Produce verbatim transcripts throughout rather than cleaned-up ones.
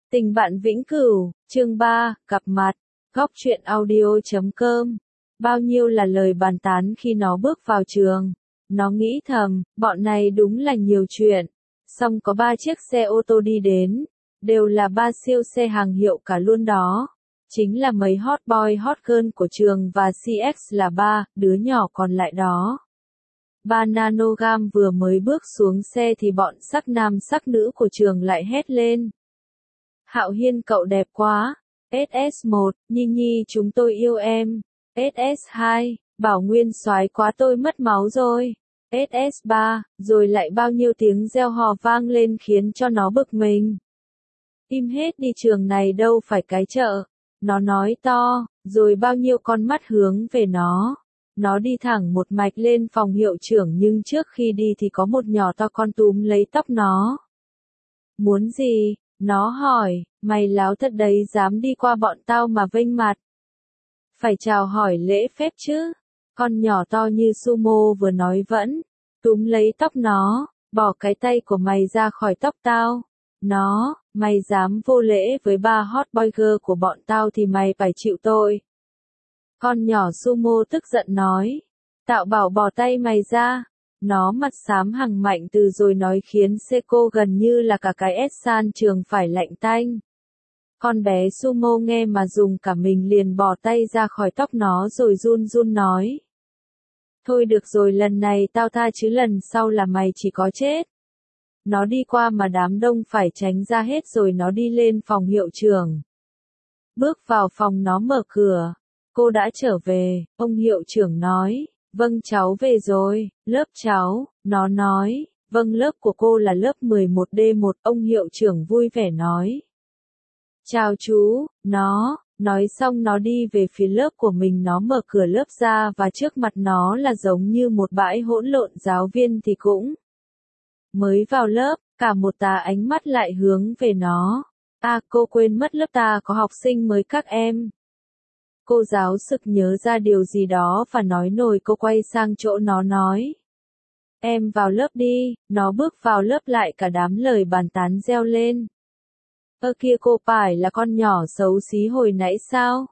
Tình bạn vĩnh cửu, chương ba, gặp mặt, góc truyện audio chấm com. Bao nhiêu là lời bàn tán khi nó bước vào trường. Nó nghĩ thầm, bọn này đúng là nhiều chuyện. Xong có ba chiếc xe ô tô đi đến, đều là ba siêu xe hàng hiệu cả luôn đó. Chính là mấy hot boy hot girl của trường và xê ích là ba, đứa nhỏ còn lại đó. Ba nanogam vừa mới bước xuống xe thì bọn sắc nam sắc nữ của trường lại hét lên. Hạo Hiên cậu đẹp quá. ét ét một, Nhi Nhi chúng tôi yêu em. ét ét hai, Bảo Nguyên soái quá tôi mất máu rồi. ét ét ba, rồi lại bao nhiêu tiếng reo hò vang lên khiến cho nó bực mình. Im hết đi, trường này đâu phải cái chợ. Nó nói to, rồi bao nhiêu con mắt hướng về nó. Nó đi thẳng một mạch lên phòng hiệu trưởng, nhưng trước khi đi thì có một nhỏ to con túm lấy tóc nó. Muốn gì? Nó hỏi, mày láo thật đấy, dám đi qua bọn tao mà vênh mặt. Phải chào hỏi lễ phép chứ. Con nhỏ to như sumo vừa nói vẫn túm lấy tóc nó, bỏ cái tay của mày ra khỏi tóc tao. Nó, mày dám vô lễ với ba hot boy girl của bọn tao thì mày phải chịu tội. Con nhỏ sumo tức giận nói, tạo bảo bỏ tay mày ra. Nó mặt xám hằng mạnh từ rồi nói khiến Seiko gần như là cả cái S-san trường phải lạnh tanh. Con bé sumo nghe mà dùng cả mình liền bỏ tay ra khỏi tóc nó rồi run run nói. Thôi được rồi, lần này tao tha chứ lần sau là mày chỉ có chết. Nó đi qua mà đám đông phải tránh ra hết rồi nó đi lên phòng hiệu trưởng. Bước vào phòng nó mở cửa. Cô đã trở về, ông hiệu trưởng nói. Vâng cháu về rồi, lớp cháu, nó nói, vâng lớp của cô là lớp mười một D một, ông hiệu trưởng vui vẻ nói. Chào chú, nó, nói xong nó đi về phía lớp của mình, nó mở cửa lớp ra và trước mặt nó là giống như một bãi hỗn lộn, giáo viên thì cũng mới vào lớp, cả một tá ánh mắt lại hướng về nó. À cô quên mất lớp ta có học sinh mới các em. Cô giáo sực nhớ ra điều gì đó và nói nổi, cô quay sang chỗ nó nói. Em vào lớp đi, nó bước vào lớp lại cả đám lời bàn tán reo lên. Ơ kia, cô phải là con nhỏ xấu xí hồi nãy sao?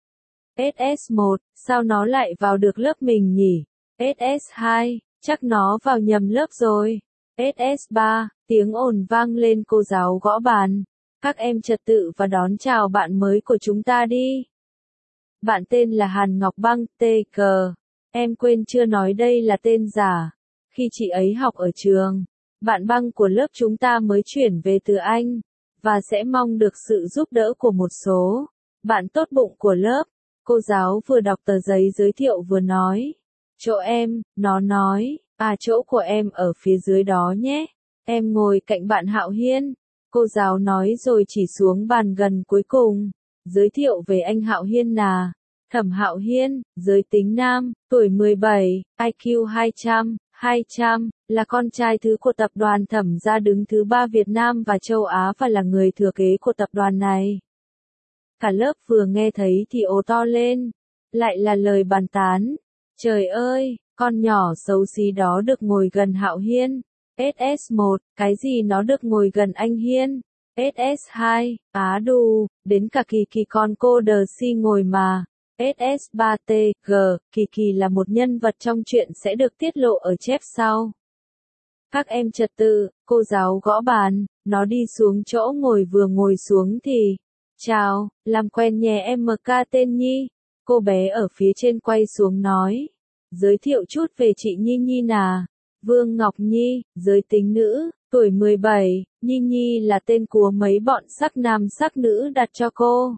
ét ét một, sao nó lại vào được lớp mình nhỉ? ét ét hai, chắc nó vào nhầm lớp rồi. ét ét ba, tiếng ồn vang lên, cô giáo gõ bàn. Các em trật tự và đón chào bạn mới của chúng ta đi. Bạn tên là Hàn Ngọc Băng, tê cờ. Em quên chưa nói đây là tên giả. Khi chị ấy học ở trường, bạn Băng của lớp chúng ta mới chuyển về từ Anh, và sẽ mong được sự giúp đỡ của một số bạn tốt bụng của lớp. Cô giáo vừa đọc tờ giấy giới thiệu vừa nói. Chỗ em, nó nói, à chỗ của em ở phía dưới đó nhé. Em ngồi cạnh bạn Hạo Hiên. Cô giáo nói rồi chỉ xuống bàn gần cuối cùng. Giới thiệu về anh Hạo Hiên là Thẩm Hạo Hiên, giới tính nam, tuổi mười bảy, i kiu hai trăm, hai trăm, là con trai thứ của tập đoàn Thẩm gia đứng thứ ba Việt Nam và châu Á và là người thừa kế của tập đoàn này. Cả lớp vừa nghe thấy thì ồ to lên, lại là lời bàn tán. Trời ơi, con nhỏ xấu xí đó được ngồi gần Hạo Hiên. ét ét một, cái gì nó được ngồi gần anh Hiên? ét ét hai, á đù, đến cả Kỳ Kỳ con cô đờ si ngồi mà. ét ét ba tê giê, Kỳ Kỳ là một nhân vật trong chuyện sẽ được tiết lộ ở chép sau. Các em trật tự, cô giáo gõ bàn, nó đi xuống chỗ ngồi, vừa ngồi xuống thì, chào, làm quen nhé em em ca tên Nhi. Cô bé ở phía trên quay xuống nói, giới thiệu chút về chị Nhi Nhi nà. Vương Ngọc Nhi, giới tính nữ, tuổi mười bảy, Nhi Nhi là tên của mấy bọn sắc nam sắc nữ đặt cho cô.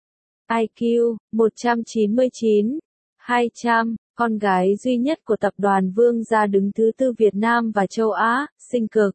i kiu, một trăm chín mươi chín, hai trăm, con gái duy nhất của tập đoàn Vương gia đứng thứ tư Việt Nam và châu Á, xinh cực.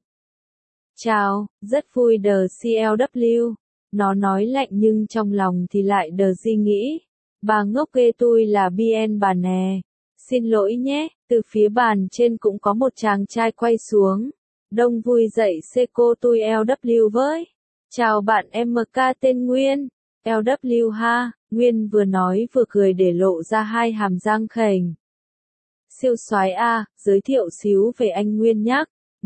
Chào, rất vui đờ xê lờ vê. Nó nói lạnh nhưng trong lòng thì lại đờ di nghĩ. Bà ngốc ghê, tôi là Bien bà nè. Xin lỗi nhé, từ phía bàn trên cũng có một chàng trai quay xuống. Đông vui dậy Seiko tôi lờ vê với. Chào bạn em ca tên Nguyên. lờ vê ha, Nguyên vừa nói vừa cười để lộ ra hai hàm răng khểnh. Siêu soái a, giới thiệu xíu về anh Nguyên nhắc.